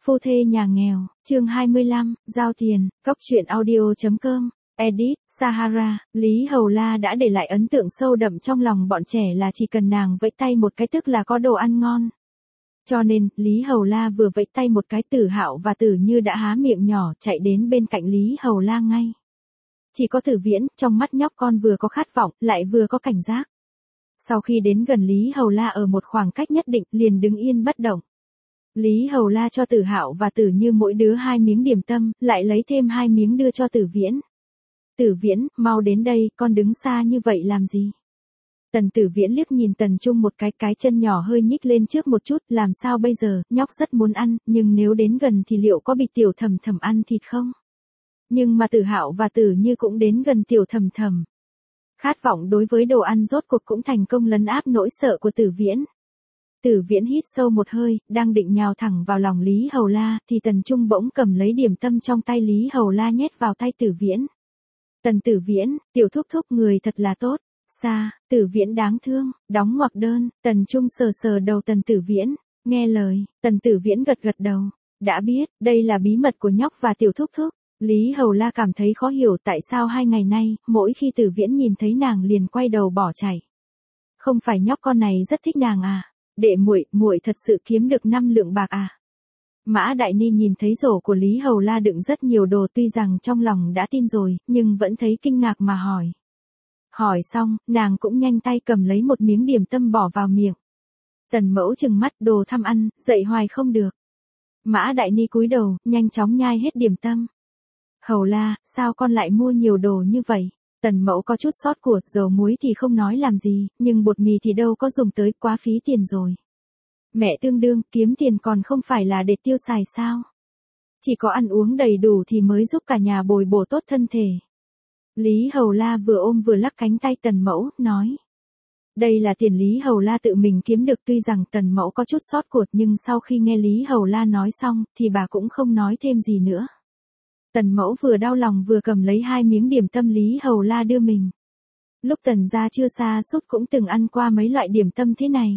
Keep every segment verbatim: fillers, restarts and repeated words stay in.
Phu thê nhà nghèo, chương hai mươi lăm, giao tiền, cóc truyện audio chấm com, edit, Sahara, Lý Hầu La đã để lại ấn tượng sâu đậm trong lòng bọn trẻ là chỉ cần nàng vẫy tay một cái tức là có đồ ăn ngon. Cho nên, Lý Hầu La vừa vẫy tay một cái Tử Hạo và Tử Như đã há miệng nhỏ chạy đến bên cạnh Lý Hầu La ngay. Chỉ có Tử Viễn, trong mắt nhóc con vừa có khát vọng, lại vừa có cảnh giác. Sau khi đến gần Lý Hầu La ở một khoảng cách nhất định, liền đứng yên bất động. Lý Hầu La cho Tử Hạo và Tử Như mỗi đứa hai miếng điểm tâm, lại lấy thêm hai miếng đưa cho Tử Viễn. Tử Viễn, mau đến đây, con đứng xa như vậy làm gì? Tần Tử Viễn liếc nhìn Tần Trung một cái, cái chân nhỏ hơi nhích lên trước một chút, làm sao bây giờ, nhóc rất muốn ăn, nhưng nếu đến gần thì liệu có bị Tiểu Thầm Thầm ăn thịt không? Nhưng mà Tử Hạo và Tử Như cũng đến gần Tiểu Thầm Thầm. Khát vọng đối với đồ ăn rốt cuộc cũng thành công lấn áp nỗi sợ của Tử Viễn. Tử Viễn hít sâu một hơi, đang định nhào thẳng vào lòng Lý Hầu La, thì Tần Trung bỗng cầm lấy điểm tâm trong tay Lý Hầu La nhét vào tay Tử Viễn. Tần Tử Viễn, tiểu thúc thúc người thật là tốt. Xa, Tử Viễn đáng thương, đóng ngoặc đơn, Tần Trung sờ sờ đầu Tần Tử Viễn, nghe lời, Tần Tử Viễn gật gật đầu. Đã biết, đây là bí mật của nhóc và tiểu thúc thúc. Lý Hầu La cảm thấy khó hiểu tại sao hai ngày nay, mỗi khi Tử Viễn nhìn thấy nàng liền quay đầu bỏ chạy. Không phải nhóc con này rất thích nàng à? Đệ muội, muội thật sự kiếm được năm lượng bạc à? Mã Đại Ni nhìn thấy rổ của Lý Hầu La đựng rất nhiều đồ, tuy rằng trong lòng đã tin rồi, nhưng vẫn thấy kinh ngạc mà hỏi. Hỏi xong, nàng cũng nhanh tay cầm lấy một miếng điểm tâm bỏ vào miệng. Tần Mẫu trừng mắt, đồ tham ăn, dậy hoài không được. Mã Đại Ni cúi đầu, nhanh chóng nhai hết điểm tâm. Hầu La, sao con lại mua nhiều đồ như vậy? Tần Mẫu có chút sót của, dầu muối thì không nói làm gì, nhưng bột mì thì đâu có dùng tới, quá phí tiền rồi. Mẹ tương đương, kiếm tiền còn không phải là để tiêu xài sao? Chỉ có ăn uống đầy đủ thì mới giúp cả nhà bồi bổ tốt thân thể. Lý Hầu La vừa ôm vừa lắc cánh tay Tần Mẫu, nói. Đây là tiền Lý Hầu La tự mình kiếm được, tuy rằng Tần Mẫu có chút sót của, nhưng sau khi nghe Lý Hầu La nói xong, thì bà cũng không nói thêm gì nữa. Tần Mẫu vừa đau lòng vừa cầm lấy hai miếng điểm tâm Lý Hầu La đưa mình. Lúc Tần gia chưa xa suốt cũng từng ăn qua mấy loại điểm tâm thế này.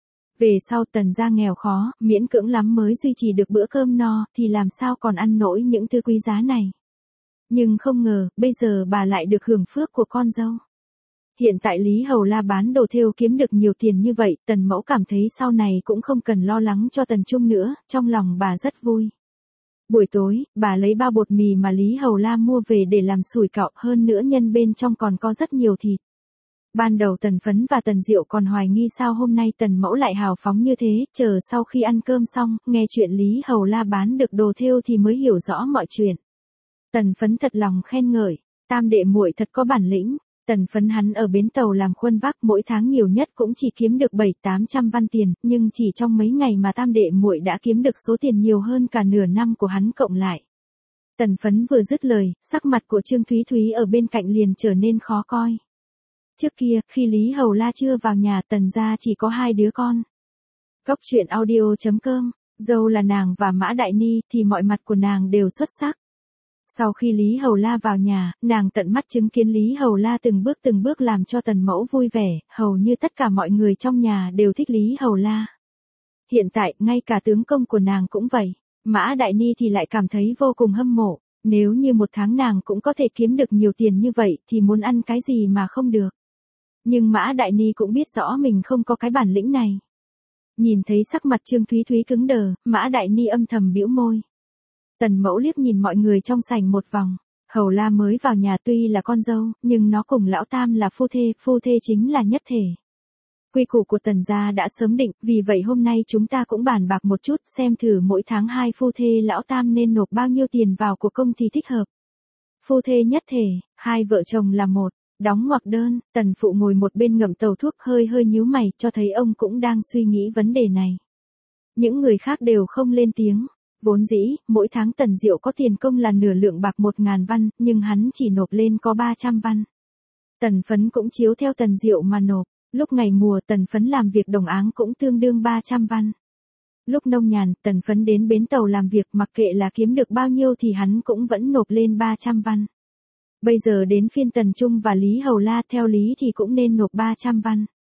Về sau Tần gia nghèo khó, miễn cưỡng lắm mới duy trì được bữa cơm no, thì làm sao còn ăn nổi những thứ quý giá này. Nhưng không ngờ, bây giờ bà lại được hưởng phước của con dâu. Hiện tại Lý Hầu La bán đồ thêu kiếm được nhiều tiền như vậy, Tần Mẫu cảm thấy sau này cũng không cần lo lắng cho Tần Trung nữa, trong lòng bà rất vui. Buổi tối, bà lấy bao bột mì mà Lý Hầu La mua về để làm sủi cảo, hơn nữa nhân bên trong còn có rất nhiều thịt. Ban đầu Tần Phấn và Tần Diệu còn hoài nghi sao hôm nay Tần Mẫu lại hào phóng như thế, chờ sau khi ăn cơm xong, nghe chuyện Lý Hầu La bán được đồ thêu thì mới hiểu rõ mọi chuyện. Tần Phấn thật lòng khen ngợi, tam đệ muội thật có bản lĩnh. Tần Phấn hắn ở bến tàu làm khuân vác, mỗi tháng nhiều nhất cũng chỉ kiếm được bảy tám trăm văn tiền, nhưng chỉ trong mấy ngày mà tam đệ muội đã kiếm được số tiền nhiều hơn cả nửa năm của hắn cộng lại. Tần Phấn vừa dứt lời, sắc mặt của Trương Thúy Thúy ở bên cạnh liền trở nên khó coi. Trước kia, khi Lý Hầu La chưa vào nhà, Tần gia chỉ có hai đứa con. Cóc truyện audio chấm com, dâu là nàng và Mã Đại Ni, thì mọi mặt của nàng đều xuất sắc. Sau khi Lý Hầu La vào nhà, nàng tận mắt chứng kiến Lý Hầu La từng bước từng bước làm cho Tần Mẫu vui vẻ, hầu như tất cả mọi người trong nhà đều thích Lý Hầu La. Hiện tại, ngay cả tướng công của nàng cũng vậy. Mã Đại Ni thì lại cảm thấy vô cùng hâm mộ. Nếu như một tháng nàng cũng có thể kiếm được nhiều tiền như vậy, thì muốn ăn cái gì mà không được. Nhưng Mã Đại Ni cũng biết rõ mình không có cái bản lĩnh này. Nhìn thấy sắc mặt Trương Thúy Thúy cứng đờ, Mã Đại Ni âm thầm bĩu môi. Tần Mẫu liếc nhìn mọi người trong sảnh một vòng. Hầu La mới vào nhà tuy là con dâu, nhưng nó cùng lão tam là phu thê, phu thê chính là nhất thể. Quy củ của Tần gia đã sớm định, vì vậy hôm nay chúng ta cũng bàn bạc một chút, xem thử mỗi tháng hai phu thê lão tam nên nộp bao nhiêu tiền vào của công thì thích hợp. Phu thê nhất thể, hai vợ chồng là một, đóng ngoặc đơn. Tần phụ ngồi một bên ngậm tàu thuốc, hơi hơi nhíu mày, cho thấy ông cũng đang suy nghĩ vấn đề này. Những người khác đều không lên tiếng. Vốn dĩ, mỗi tháng Tần Diệu có tiền công là nửa lượng bạc một ngàn văn, nhưng hắn chỉ nộp lên có ba trăm văn. Tần Phấn cũng chiếu theo Tần Diệu mà nộp. Lúc ngày mùa Tần Phấn làm việc đồng áng cũng tương đương ba trăm văn. Lúc nông nhàn, Tần Phấn đến bến tàu làm việc, mặc kệ là kiếm được bao nhiêu thì hắn cũng vẫn nộp lên ba trăm văn. Bây giờ đến phiên Tần Trung và Lý Hầu La, theo lý thì cũng nên nộp ba trăm văn.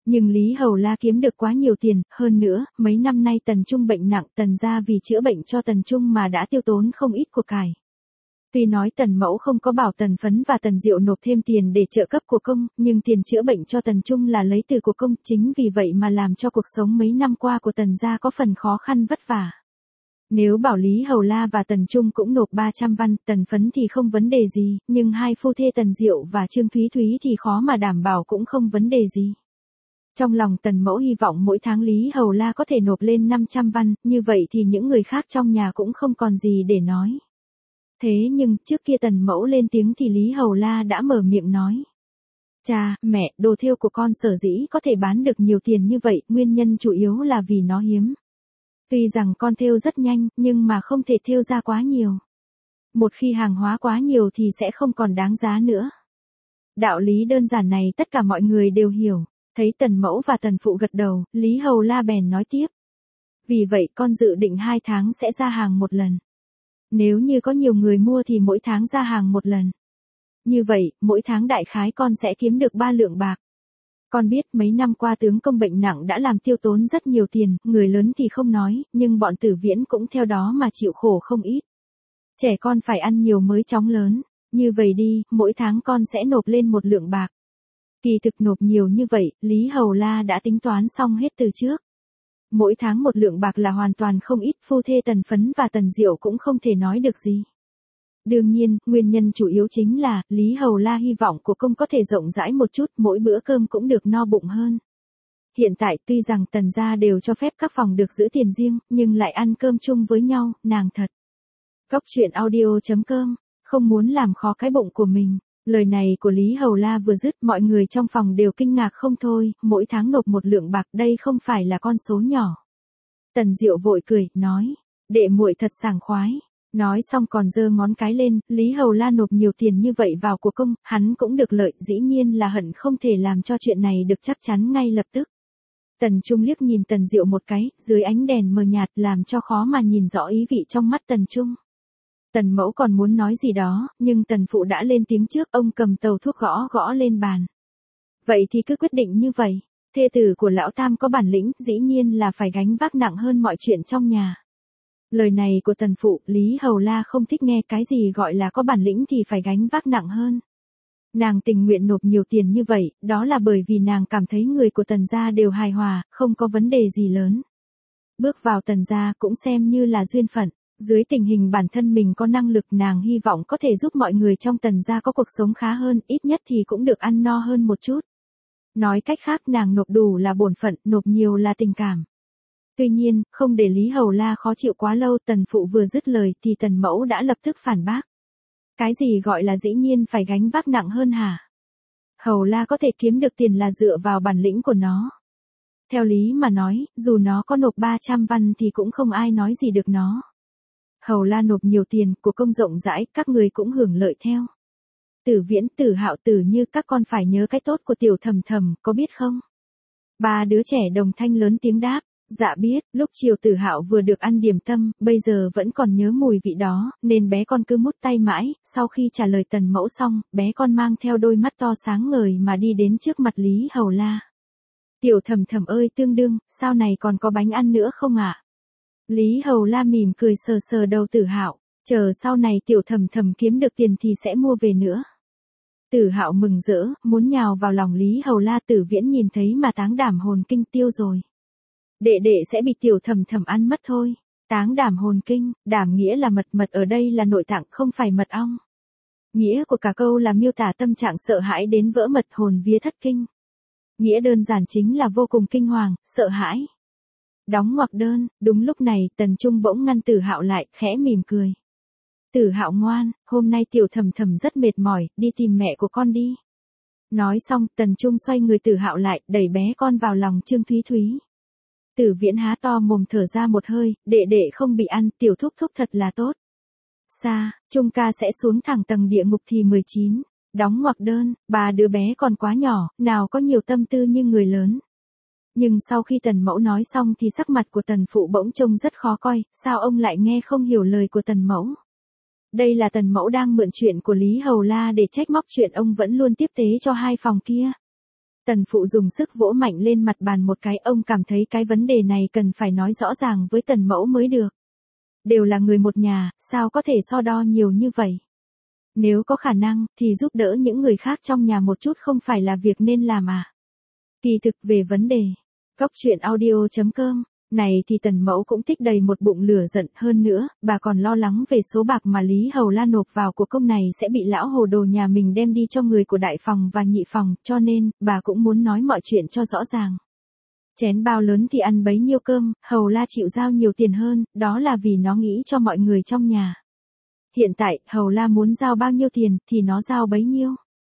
Nhưng Lý Hầu La kiếm được quá nhiều tiền, hơn nữa, mấy năm nay Tần Trung bệnh nặng, Tần gia vì chữa bệnh cho Tần Trung mà đã tiêu tốn không ít của cải. Tuy nói Tần Mẫu không có bảo Tần Phấn và Tần Diệu nộp thêm tiền để trợ cấp của công, nhưng tiền chữa bệnh cho Tần Trung là lấy từ của công, chính vì vậy mà làm cho cuộc sống mấy năm qua của Tần gia có phần khó khăn vất vả. Nếu bảo Lý Hầu La và Tần Trung cũng nộp ba trăm văn, Tần Phấn thì không vấn đề gì, nhưng hai phu thê Tần Diệu và Trương Thúy Thúy thì khó mà đảm bảo cũng không vấn đề gì. Trong lòng Tần Mẫu hy vọng mỗi tháng Lý Hầu La có thể nộp lên năm trăm văn, như vậy thì những người khác trong nhà cũng không còn gì để nói. Thế nhưng, trước kia Tần Mẫu lên tiếng thì Lý Hầu La đã mở miệng nói. Cha, mẹ, đồ thêu của con sở dĩ có thể bán được nhiều tiền như vậy, nguyên nhân chủ yếu là vì nó hiếm. Tuy rằng con thêu rất nhanh, nhưng mà không thể thêu ra quá nhiều. Một khi hàng hóa quá nhiều thì sẽ không còn đáng giá nữa. Đạo lý đơn giản này tất cả mọi người đều hiểu. Thấy Tần Mẫu và Tần Phụ gật đầu, Lý Hầu La bèn nói tiếp. Vì vậy con dự định hai tháng sẽ ra hàng một lần. Nếu như có nhiều người mua thì mỗi tháng ra hàng một lần. Như vậy, mỗi tháng đại khái con sẽ kiếm được ba lượng bạc. Con biết mấy năm qua tướng công bệnh nặng đã làm tiêu tốn rất nhiều tiền, người lớn thì không nói, nhưng bọn Tử Viễn cũng theo đó mà chịu khổ không ít. Trẻ con phải ăn nhiều mới chóng lớn, như vậy đi, mỗi tháng con sẽ nộp lên một lượng bạc. Kỳ thực nộp nhiều như vậy, Lý Hầu La đã tính toán xong hết từ trước. Mỗi tháng một lượng bạc là hoàn toàn không ít, phu thê Tần Phấn và Tần Diệu cũng không thể nói được gì. Đương nhiên, nguyên nhân chủ yếu chính là, Lý Hầu La hy vọng của công có thể rộng rãi một chút, mỗi bữa cơm cũng được no bụng hơn. Hiện tại tuy rằng Tần gia đều cho phép các phòng được giữ tiền riêng, nhưng lại ăn cơm chung với nhau, nàng thật. Cóc truyện audio chấm com, không muốn làm khó cái bụng của mình. Lời này của Lý Hầu La vừa dứt, mọi người trong phòng đều kinh ngạc không thôi, mỗi tháng nộp một lượng bạc đây không phải là con số nhỏ. Tần Diệu vội cười, nói, đệ muội thật sảng khoái. Nói xong còn giơ ngón cái lên, Lý Hầu La nộp nhiều tiền như vậy vào của công, hắn cũng được lợi, dĩ nhiên là hận không thể làm cho chuyện này được chắc chắn ngay lập tức. Tần Trung liếc nhìn Tần Diệu một cái, dưới ánh đèn mờ nhạt làm cho khó mà nhìn rõ ý vị trong mắt Tần Trung. Tần Mẫu còn muốn nói gì đó, nhưng Tần Phụ đã lên tiếng trước, ông cầm tàu thuốc gõ gõ lên bàn. Vậy thì cứ quyết định như vậy, thê tử của lão tam có bản lĩnh, dĩ nhiên là phải gánh vác nặng hơn mọi chuyện trong nhà. Lời này của Tần Phụ, Lý Hầu La không thích nghe, cái gì gọi là có bản lĩnh thì phải gánh vác nặng hơn. Nàng tình nguyện nộp nhiều tiền như vậy, đó là bởi vì nàng cảm thấy người của Tần gia đều hài hòa, không có vấn đề gì lớn. Bước vào Tần gia cũng xem như là duyên phận. Dưới tình hình bản thân mình có năng lực, nàng hy vọng có thể giúp mọi người trong Tần gia có cuộc sống khá hơn, ít nhất thì cũng được ăn no hơn một chút. Nói cách khác, nàng nộp đủ là bổn phận, nộp nhiều là tình cảm. Tuy nhiên, không để Lý Hầu La khó chịu quá lâu, Tần Phụ vừa dứt lời thì Tần Mẫu đã lập tức phản bác. Cái gì gọi là dĩ nhiên phải gánh vác nặng hơn hả? Hầu La có thể kiếm được tiền là dựa vào bản lĩnh của nó. Theo lý mà nói, dù nó có nộp ba trăm văn thì cũng không ai nói gì được nó. Hầu La nộp nhiều tiền, của công rộng rãi, các người cũng hưởng lợi theo. Tử Viễn, Tử Hạo, Tử Như, các con phải nhớ cái tốt của Tiểu Thầm Thầm, có biết không? Ba đứa trẻ đồng thanh lớn tiếng đáp. Dạ biết, lúc chiều Tử Hạo vừa được ăn điểm tâm, bây giờ vẫn còn nhớ mùi vị đó, nên bé con cứ mút tay mãi. Sau khi trả lời Tần Mẫu xong, bé con mang theo đôi mắt to sáng ngời mà đi đến trước mặt Lý Hầu La. Tiểu Thầm Thầm ơi tương đương, sao này còn có bánh ăn nữa không ạ? À? Lý Hầu La mỉm cười sờ sờ đầu Tử Hạo, chờ sau này Tiểu Thầm Thầm kiếm được tiền thì sẽ mua về nữa. Tử Hạo mừng rỡ, muốn nhào vào lòng Lý Hầu La. Tử Viễn nhìn thấy mà táng đảm hồn kinh, tiêu rồi. Đệ đệ sẽ bị Tiểu Thầm Thầm ăn mất thôi. Táng đảm hồn kinh, đảm nghĩa là mật, mật ở đây là nội tạng, không phải mật ong. Nghĩa của cả câu là miêu tả tâm trạng sợ hãi đến vỡ mật, hồn vía thất kinh. Nghĩa đơn giản chính là vô cùng kinh hoàng, sợ hãi. Đóng ngoặc đơn, đúng lúc này, Tần Trung bỗng ngăn Tử Hạo lại, khẽ mỉm cười. Tử Hạo ngoan, hôm nay Tiểu Thầm Thầm rất mệt mỏi, đi tìm mẹ của con đi. Nói xong, Tần Trung xoay người Tử Hạo lại, đẩy bé con vào lòng Trương Thúy Thúy. Tử Viễn há to mồm thở ra một hơi, đệ đệ không bị ăn, Tiểu Thúc Thúc thật là tốt. Xa, Trung ca sẽ xuống thẳng tầng địa ngục thì mười chín. Đóng ngoặc đơn, ba đứa bé còn quá nhỏ, nào có nhiều tâm tư như người lớn. Nhưng sau khi Tần Mẫu nói xong thì sắc mặt của Tần Phụ bỗng trông rất khó coi, sao ông lại nghe không hiểu lời của Tần Mẫu? Đây là Tần Mẫu đang mượn chuyện của Lý Hầu La để trách móc chuyện ông vẫn luôn tiếp tế cho hai phòng kia. Tần phụ dùng sức vỗ mạnh lên mặt bàn một cái, ông cảm thấy cái vấn đề này cần phải nói rõ ràng với tần mẫu mới được. Đều là người một nhà, sao có thể so đo nhiều như vậy? Nếu có khả năng, thì giúp đỡ những người khác trong nhà một chút không phải là việc nên làm à? Kỳ thực về vấn đề, Cóc truyện audio chấm com, này thì tần mẫu cũng tích đầy một bụng lửa giận, hơn nữa, bà còn lo lắng về số bạc mà Lý Hầu La nộp vào của công này sẽ bị lão hồ đồ nhà mình đem đi cho người của đại phòng và nhị phòng, cho nên, bà cũng muốn nói mọi chuyện cho rõ ràng. Chén bao lớn thì ăn bấy nhiêu cơm, Hầu La chịu giao nhiều tiền hơn, đó là vì nó nghĩ cho mọi người trong nhà. Hiện tại, Hầu La muốn giao bao nhiêu tiền, thì nó giao bấy nhiêu.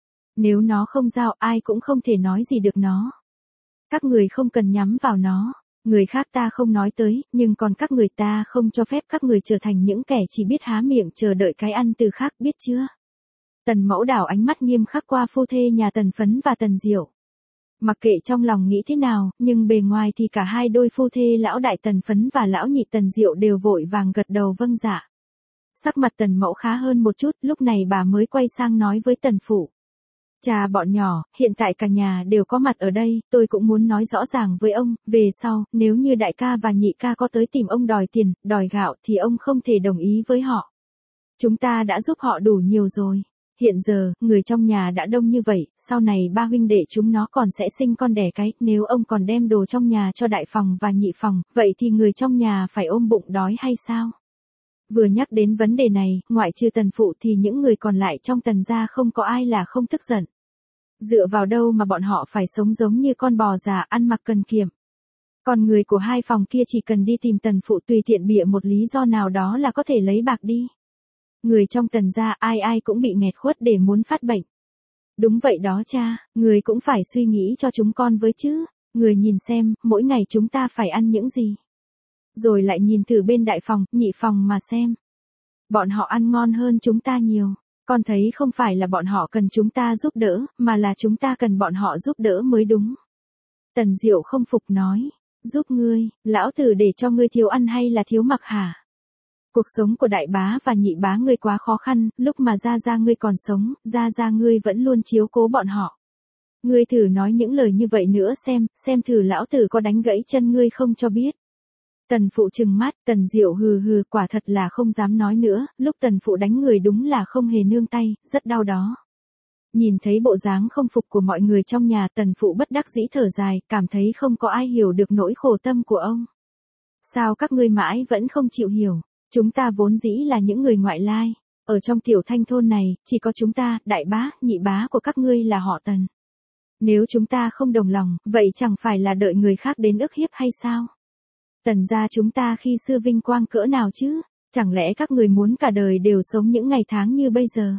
Nếu nó không giao, ai cũng không thể nói gì được nó. Các người không cần nhắm vào nó. Người khác ta không nói tới, nhưng còn các người ta không cho phép các người trở thành những kẻ chỉ biết há miệng chờ đợi cái ăn từ khác, biết chưa? Tần mẫu đảo ánh mắt nghiêm khắc qua phu thê nhà Tần Phấn và Tần Diệu. Mặc kệ trong lòng nghĩ thế nào, nhưng bề ngoài thì cả hai đôi phu thê lão đại Tần Phấn và lão nhị Tần Diệu đều vội vàng gật đầu vâng dạ. Sắc mặt Tần mẫu khá hơn một chút, lúc này bà mới quay sang nói với Tần phụ. Cha bọn nhỏ, hiện tại cả nhà đều có mặt ở đây, tôi cũng muốn nói rõ ràng với ông, về sau, nếu như đại ca và nhị ca có tới tìm ông đòi tiền, đòi gạo thì ông không thể đồng ý với họ. Chúng ta đã giúp họ đủ nhiều rồi. Hiện giờ, người trong nhà đã đông như vậy, sau này ba huynh đệ chúng nó còn sẽ sinh con đẻ cái, nếu ông còn đem đồ trong nhà cho đại phòng và nhị phòng, vậy thì người trong nhà phải ôm bụng đói hay sao? Vừa nhắc đến vấn đề này, ngoại trừ Tần phụ thì những người còn lại trong Tần gia không có ai là không tức giận. Dựa vào đâu mà bọn họ phải sống giống như con bò già ăn mặc cần kiệm. Còn người của hai phòng kia chỉ cần đi tìm Tần phụ tùy tiện bịa một lý do nào đó là có thể lấy bạc đi. Người trong Tần gia ai ai cũng bị nghẹt khuất để muốn phát bệnh. Đúng vậy đó cha, người cũng phải suy nghĩ cho chúng con với chứ. Người nhìn xem, mỗi ngày chúng ta phải ăn những gì. Rồi lại nhìn thử bên đại phòng, nhị phòng mà xem. Bọn họ ăn ngon hơn chúng ta nhiều. Con thấy không phải là bọn họ cần chúng ta giúp đỡ, mà là chúng ta cần bọn họ giúp đỡ mới đúng. Tần Diệu không phục nói. Giúp ngươi, lão tử để cho ngươi thiếu ăn hay là thiếu mặc hả? Cuộc sống của đại bá và nhị bá ngươi quá khó khăn, lúc mà gia gia ngươi còn sống, gia gia ngươi vẫn luôn chiếu cố bọn họ. Ngươi thử nói những lời như vậy nữa xem, xem thử lão tử có đánh gãy chân ngươi không cho biết. Tần phụ trừng mắt, Tần Diệu hừ hừ, quả thật là không dám nói nữa, lúc tần phụ đánh người đúng là không hề nương tay, rất đau đó. Nhìn thấy bộ dáng không phục của mọi người trong nhà, tần phụ bất đắc dĩ thở dài, cảm thấy không có ai hiểu được nỗi khổ tâm của ông. Sao các ngươi mãi vẫn không chịu hiểu, chúng ta vốn dĩ là những người ngoại lai, ở trong tiểu thanh thôn này, chỉ có chúng ta, đại bá, nhị bá của các ngươi là họ Tần. Nếu chúng ta không đồng lòng, vậy chẳng phải là đợi người khác đến ức hiếp hay sao? Tần gia chúng ta khi xưa vinh quang cỡ nào chứ, chẳng lẽ các người muốn cả đời đều sống những ngày tháng như bây giờ?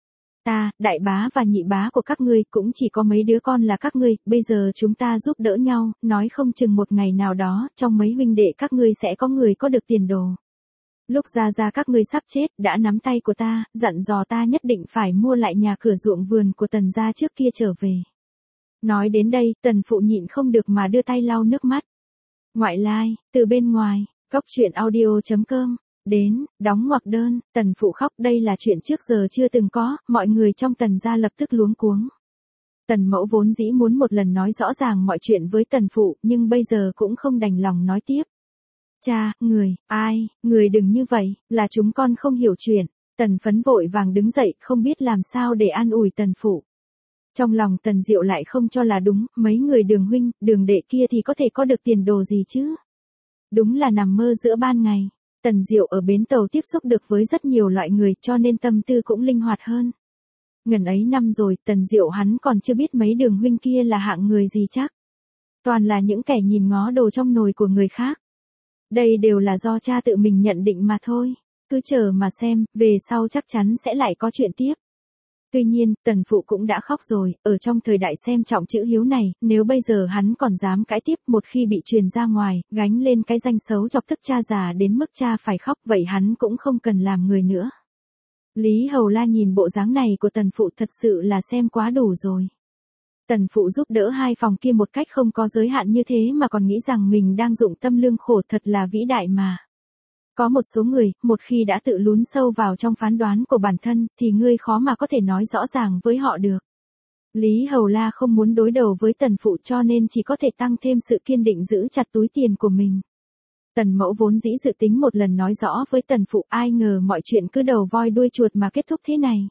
Ta, đại bá và nhị bá của các ngươi cũng chỉ có mấy đứa con là các ngươi, bây giờ chúng ta giúp đỡ nhau, nói không chừng một ngày nào đó, trong mấy huynh đệ các ngươi sẽ có người có được tiền đồ. Lúc ra ra các ngươi sắp chết, đã nắm tay của ta, dặn dò ta nhất định phải mua lại nhà cửa ruộng vườn của Tần gia trước kia trở về. Nói đến đây, Tần phụ nhịn không được mà đưa tay lau nước mắt. Ngoại lai, từ bên ngoài, Cóc truyện audio chấm com, đến, đóng ngoặc đơn, Tần phụ khóc, đây là chuyện trước giờ chưa từng có, mọi người trong Tần gia lập tức luống cuống. Tần mẫu vốn dĩ muốn một lần nói rõ ràng mọi chuyện với Tần phụ, nhưng bây giờ cũng không đành lòng nói tiếp. Cha, người, ai, người đừng như vậy, là chúng con không hiểu chuyện. Tần Phấn vội vàng đứng dậy, không biết làm sao để an ủi Tần phụ. Trong lòng Tần Diệu lại không cho là đúng, mấy người Đường huynh, Đường đệ kia thì có thể có được tiền đồ gì chứ? Đúng là nằm mơ giữa ban ngày. Tần Diệu ở bến tàu tiếp xúc được với rất nhiều loại người, cho nên tâm tư cũng linh hoạt hơn. Ngần ấy năm rồi, Tần Diệu hắn còn chưa biết mấy Đường huynh kia là hạng người gì chắc. Toàn là những kẻ nhìn ngó đồ trong nồi của người khác. Đây đều là do cha tự mình nhận định mà thôi. Cứ chờ mà xem, về sau chắc chắn sẽ lại có chuyện tiếp. Tuy nhiên, Tần phụ cũng đã khóc rồi, ở trong thời đại xem trọng chữ hiếu này, nếu bây giờ hắn còn dám cãi tiếp, một khi bị truyền ra ngoài, gánh lên cái danh xấu chọc tức cha già đến mức cha phải khóc, vậy hắn cũng không cần làm người nữa. Lý Hầu La nhìn bộ dáng này của Tần phụ thật sự là xem quá đủ rồi. Tần phụ giúp đỡ hai phòng kia một cách không có giới hạn như thế mà còn nghĩ rằng mình đang dụng tâm lương khổ, thật là vĩ đại mà. Có một số người, một khi đã tự lún sâu vào trong phán đoán của bản thân, thì ngươi khó mà có thể nói rõ ràng với họ được. Lý Hầu La không muốn đối đầu với tần phụ cho nên chỉ có thể tăng thêm sự kiên định giữ chặt túi tiền của mình. Tần mẫu vốn dĩ dự tính một lần nói rõ với tần phụ, ai ngờ mọi chuyện cứ đầu voi đuôi chuột mà kết thúc thế này.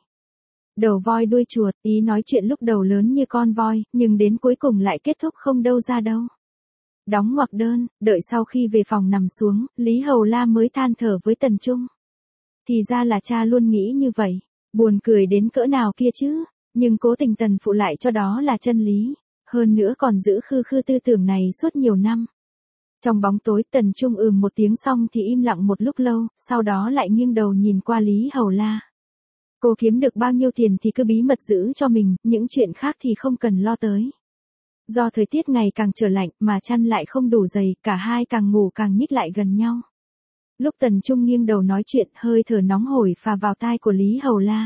Đầu voi đuôi chuột, ý nói chuyện lúc đầu lớn như con voi, nhưng đến cuối cùng lại kết thúc không đâu ra đâu. Đóng ngoặc đơn, đợi sau khi về phòng nằm xuống, Lý Hầu La mới than thở với Tần Trung. Thì ra là cha luôn nghĩ như vậy, buồn cười đến cỡ nào kia chứ, nhưng cố tình tần phụ lại cho đó là chân lý, hơn nữa còn giữ khư khư tư tưởng này suốt nhiều năm. Trong bóng tối Tần Trung ừm một tiếng xong thì im lặng một lúc lâu, sau đó lại nghiêng đầu nhìn qua Lý Hầu La. Cô kiếm được bao nhiêu tiền thì cứ bí mật giữ cho mình, những chuyện khác thì không cần lo tới. Do thời tiết ngày càng trở lạnh mà chăn lại không đủ dày, cả hai càng ngủ càng nhích lại gần nhau. Lúc Tần Trung nghiêng đầu nói chuyện, hơi thở nóng hổi phà vào tai của Lý Hầu La.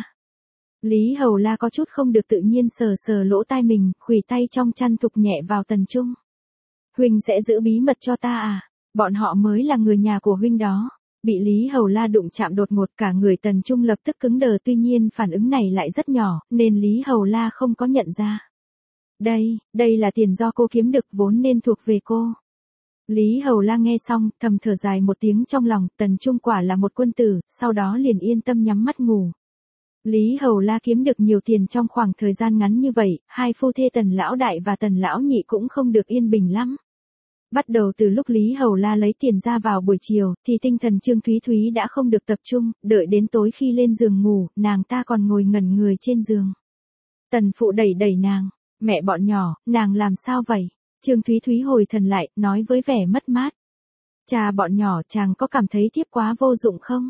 Lý Hầu La có chút không được tự nhiên sờ sờ lỗ tai mình, khuỷu tay trong chăn thục nhẹ vào Tần Trung. Huynh sẽ giữ bí mật cho ta à? Bọn họ mới là người nhà của huynh đó. Bị Lý Hầu La đụng chạm đột ngột, cả người Tần Trung lập tức cứng đờ, tuy nhiên phản ứng này lại rất nhỏ, nên Lý Hầu La không có nhận ra. Đây, đây là tiền do cô kiếm được vốn nên thuộc về cô. Lý Hầu La nghe xong, thầm thở dài một tiếng trong lòng, Tần Trung quả là một quân tử, sau đó liền yên tâm nhắm mắt ngủ. Lý Hầu La kiếm được nhiều tiền trong khoảng thời gian ngắn như vậy, hai phu thê Tần Lão Đại và Tần Lão Nhị cũng không được yên bình lắm. Bắt đầu từ lúc Lý Hầu La lấy tiền ra vào buổi chiều, thì tinh thần Trương Thúy Thúy đã không được tập trung, đợi đến tối khi lên giường ngủ, nàng ta còn ngồi ngẩn người trên giường. Tần phụ đẩy đẩy nàng, mẹ bọn nhỏ, nàng làm sao vậy? Trương Thúy Thúy hồi thần lại, nói với vẻ mất mát. Cha bọn nhỏ, chàng có cảm thấy thiếp quá vô dụng không?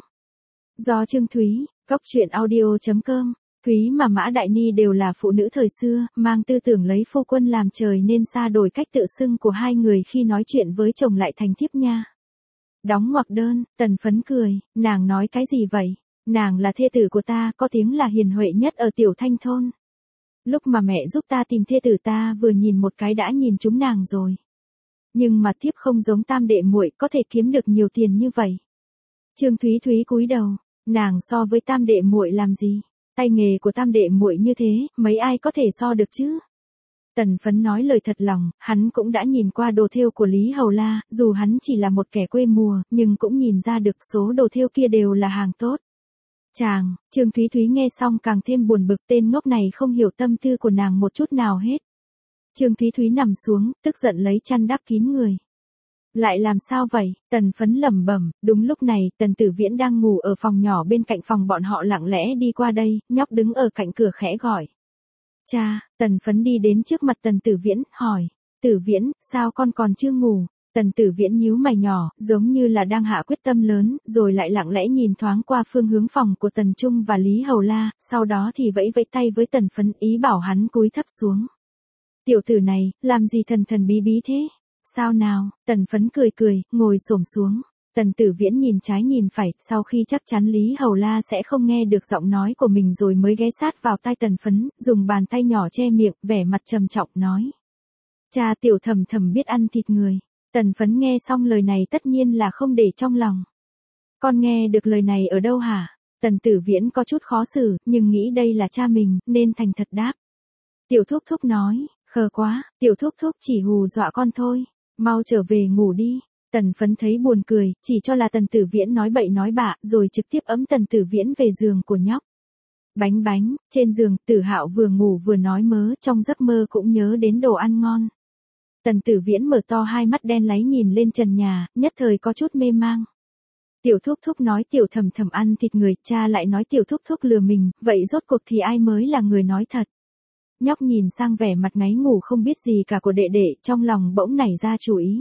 Do Trương Thúy, góc truyện audio chấm com, Thúy mà Mã Đại Ni đều là phụ nữ thời xưa, mang tư tưởng lấy phu quân làm trời nên xa đổi cách tự xưng của hai người khi nói chuyện với chồng lại thành thiếp nha. Đóng ngoặc đơn, Tần Phấn cười, nàng nói cái gì vậy? Nàng là thê tử của ta, có tiếng là hiền huệ nhất ở Tiểu Thanh Thôn. Lúc mà mẹ giúp ta tìm thê tử ta vừa nhìn một cái đã nhìn chúng nàng rồi. Nhưng mà thiếp không giống tam đệ muội có thể kiếm được nhiều tiền như vậy. Trương Thúy Thúy cúi đầu, nàng so với tam đệ muội làm gì? Tay nghề của tam đệ muội như thế, mấy ai có thể so được chứ? Tần Phấn nói lời thật lòng, hắn cũng đã nhìn qua đồ thêu của Lý Hầu La, dù hắn chỉ là một kẻ quê mùa, nhưng cũng nhìn ra được số đồ thêu kia đều là hàng tốt. Chàng, Trương Thúy Thúy nghe xong càng thêm buồn bực, tên ngốc này không hiểu tâm tư của nàng một chút nào hết. Trương Thúy Thúy nằm xuống, tức giận lấy chăn đắp kín người. Lại làm sao vậy? Tần Phấn lẩm bẩm. Đúng lúc này, Tần Tử Viễn đang ngủ ở phòng nhỏ bên cạnh phòng bọn họ lặng lẽ đi qua đây, nhóc đứng ở cạnh cửa khẽ gọi. Cha, Tần Phấn đi đến trước mặt Tần Tử Viễn, hỏi. Tử Viễn, sao con còn chưa ngủ? Tần Tử Viễn nhíu mày nhỏ, giống như là đang hạ quyết tâm lớn, rồi lại lặng lẽ nhìn thoáng qua phương hướng phòng của Tần Trung và Lý Hầu La, sau đó thì vẫy vẫy tay với Tần Phấn, ý bảo hắn cúi thấp xuống. Tiểu tử này, làm gì thần thần bí bí thế? Sao nào? Tần Phấn cười cười, ngồi xổm xuống. Tần Tử Viễn nhìn trái nhìn phải, sau khi chắc chắn Lý Hầu La sẽ không nghe được giọng nói của mình rồi mới ghé sát vào tai Tần Phấn, dùng bàn tay nhỏ che miệng, vẻ mặt trầm trọng nói. Cha tiểu thầm thầm biết ăn thịt người. Tần Phấn nghe xong lời này tất nhiên là không để trong lòng. Con nghe được lời này ở đâu hả? Tần Tử Viễn có chút khó xử, nhưng nghĩ đây là cha mình, nên thành thật đáp. Tiểu Thúc Thúc nói, khờ quá, Tiểu Thúc Thúc chỉ hù dọa con thôi, mau trở về ngủ đi. Tần Phấn thấy buồn cười, chỉ cho là Tần Tử Viễn nói bậy nói bạ, rồi trực tiếp ấm Tần Tử Viễn về giường của nhóc. Bánh bánh, trên giường, Tử Hạo vừa ngủ vừa nói mớ, trong giấc mơ cũng nhớ đến đồ ăn ngon. Tần Tử Viễn mở to hai mắt đen láy nhìn lên trần nhà, nhất thời có chút mê mang. Tiểu Thúc Thúc nói Tiểu Thầm Thầm ăn thịt người, cha lại nói Tiểu Thúc Thúc lừa mình, vậy rốt cuộc thì ai mới là người nói thật? Nhóc nhìn sang vẻ mặt ngáy ngủ không biết gì cả của đệ đệ, trong lòng bỗng nảy ra chủ ý.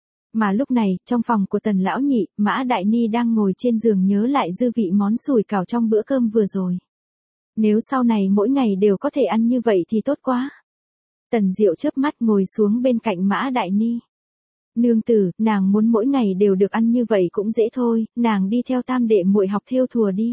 Mà lúc này, trong phòng của Tần Lão Nhị, Mã Đại Ni đang ngồi trên giường nhớ lại dư vị món sủi cảo trong bữa cơm vừa rồi. Nếu sau này mỗi ngày đều có thể ăn như vậy thì tốt quá. Tần Diệu chớp mắt ngồi xuống bên cạnh Mã Đại Ni. Nương tử, nàng muốn mỗi ngày đều được ăn như vậy cũng dễ thôi, nàng đi theo tam đệ muội học thêu thùa đi.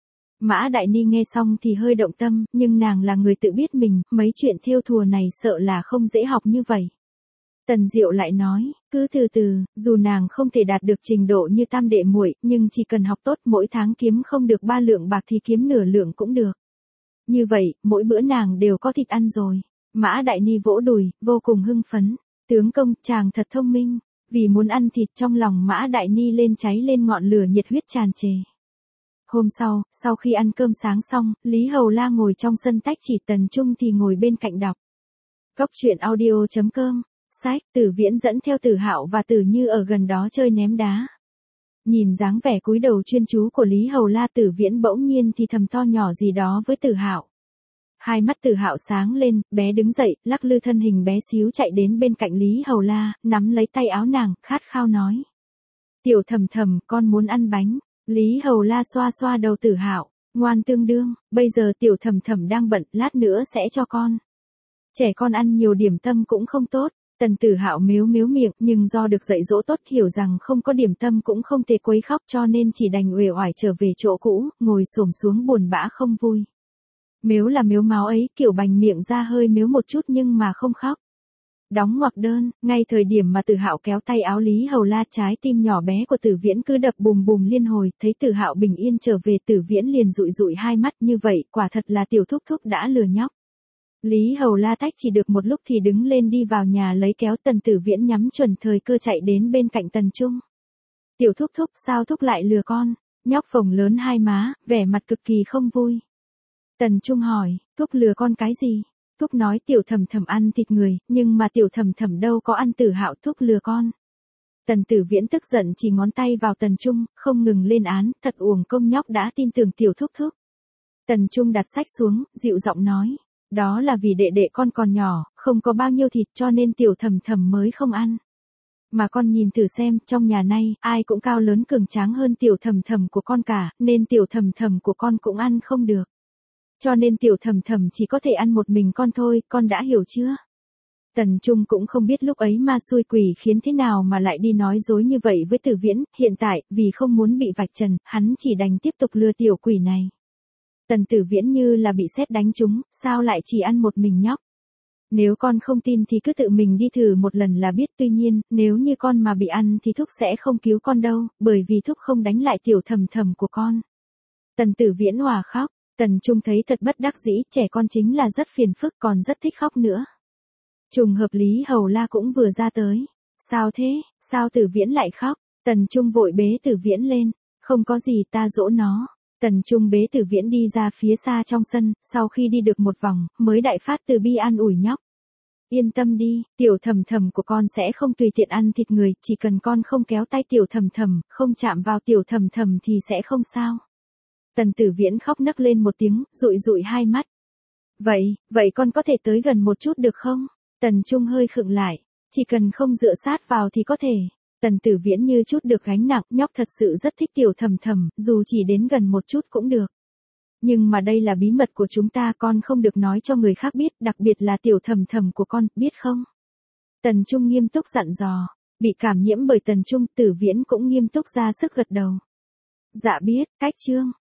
Mã Đại Ni nghe xong thì hơi động tâm, nhưng nàng là người tự biết mình, mấy chuyện thêu thùa này sợ là không dễ học như vậy. Tần Diệu lại nói, cứ từ từ, dù nàng không thể đạt được trình độ như tam đệ muội, nhưng chỉ cần học tốt mỗi tháng kiếm không được ba lượng bạc thì kiếm nửa lượng cũng được. Như vậy, mỗi bữa nàng đều có thịt ăn rồi. Mã Đại Ni vỗ đùi, vô cùng hưng phấn. Tướng công, chàng thật thông minh. Vì muốn ăn thịt trong lòng Mã Đại Ni lên cháy lên ngọn lửa nhiệt huyết tràn trề. Hôm sau, sau khi ăn cơm sáng xong, Lý Hầu La ngồi trong sân tách chỉ, Tần Trung thì ngồi bên cạnh đọc. Cóc truyện audio chấm com, sách, Tử Viễn dẫn theo Tử Hạo và Tử Như ở gần đó chơi ném đá. Nhìn dáng vẻ cúi đầu chuyên chú của Lý Hầu La, Tử Viễn bỗng nhiên thì thầm to nhỏ gì đó với Tử Hạo. Hai mắt Tử Hạo sáng lên, bé đứng dậy, lắc lư thân hình bé xíu chạy đến bên cạnh Lý Hầu La, nắm lấy tay áo nàng, khát khao nói. Tiểu Thầm Thầm, con muốn ăn bánh. Lý Hầu La xoa xoa đầu Tử Hạo, ngoan tương đương, bây giờ Tiểu Thầm Thầm đang bận, lát nữa sẽ cho con. Trẻ con ăn nhiều điểm tâm cũng không tốt. Tần Tử Hạo mếu mếu miệng, nhưng do được dạy dỗ tốt, hiểu rằng không có điểm tâm cũng không thể quấy khóc, cho nên chỉ đành uể oải trở về chỗ cũ, ngồi xổm xuống buồn bã không vui. Mếu là mếu máu ấy, kiểu bành miệng ra hơi mếu một chút nhưng mà không khóc. Đóng ngoặc đơn, ngay thời điểm mà Tử Hạo kéo tay áo Lý Hầu La, trái tim nhỏ bé của Tử Viễn cứ đập bùm bùm liên hồi, thấy Tử Hạo bình yên trở về, Tử Viễn liền dụi dụi hai mắt, như vậy, quả thật là tiểu thúc thúc đã lừa nhóc. Lý Hầu La tách chỉ được một lúc thì đứng lên đi vào nhà lấy kéo, Tần Tử Viễn nhắm chuẩn thời cơ chạy đến bên cạnh Tần Trung. Tiểu thúc thúc, sao thúc lại lừa con? Nhóc phồng lớn hai má, vẻ mặt cực kỳ không vui. Tần Trung hỏi, thúc lừa con cái gì? Thúc nói Tiểu Thầm Thầm ăn thịt người, nhưng mà Tiểu Thầm Thầm đâu có ăn, Tử Hạo thúc lừa con. Tần Tử Viễn tức giận chỉ ngón tay vào Tần Trung, không ngừng lên án, thật uổng công nhóc đã tin tưởng tiểu thúc thúc. Tần Trung đặt sách xuống, dịu giọng nói. Đó là vì đệ đệ con còn nhỏ, không có bao nhiêu thịt cho nên Tiểu Thầm Thầm mới không ăn. Mà con nhìn thử xem, trong nhà này, ai cũng cao lớn cường tráng hơn Tiểu Thầm Thầm của con cả, nên Tiểu Thầm Thầm của con cũng ăn không được. Cho nên Tiểu Thầm Thầm chỉ có thể ăn một mình con thôi, con đã hiểu chưa? Tần Trung cũng không biết lúc ấy ma xui quỷ khiến thế nào mà lại đi nói dối như vậy với Tử Viễn, hiện tại, vì không muốn bị vạch trần, hắn chỉ đành tiếp tục lừa tiểu quỷ này. Tần Tử Viễn như là bị sét đánh trúng, sao lại chỉ ăn một mình nhóc? Nếu con không tin thì cứ tự mình đi thử một lần là biết, tuy nhiên, nếu như con mà bị ăn thì thúc sẽ không cứu con đâu, bởi vì thúc không đánh lại Tiểu Thầm Thầm của con. Tần Tử Viễn hòa khóc, Tần Trung thấy thật bất đắc dĩ, trẻ con chính là rất phiền phức, còn rất thích khóc nữa. Trùng hợp Lý Hầu La cũng vừa ra tới. Sao thế, sao Tử Viễn lại khóc? Tần Trung vội bế Tử Viễn lên, không có gì, ta dỗ nó. Tần Trung bế Tử Viễn đi ra phía xa trong sân, sau khi đi được một vòng, mới đại phát từ bi an ủi nhóc. Yên tâm đi, Tiểu Thầm Thầm của con sẽ không tùy tiện ăn thịt người, chỉ cần con không kéo tay Tiểu Thầm Thầm, không chạm vào Tiểu Thầm Thầm thì sẽ không sao. Tần Tử Viễn khóc nấc lên một tiếng, dụi dụi hai mắt. Vậy, vậy con có thể tới gần một chút được không? Tần Trung hơi khựng lại, chỉ cần không dựa sát vào thì có thể. Tần Tử Viễn như chút được gánh nặng, nhóc thật sự rất thích Tiểu Thầm Thầm, dù chỉ đến gần một chút cũng được. Nhưng mà đây là bí mật của chúng ta, con không được nói cho người khác biết, đặc biệt là Tiểu Thầm Thầm của con, biết không? Tần Trung nghiêm túc dặn dò, bị cảm nhiễm bởi Tần Trung, Tử Viễn cũng nghiêm túc ra sức gật đầu. Dạ biết, cách chương.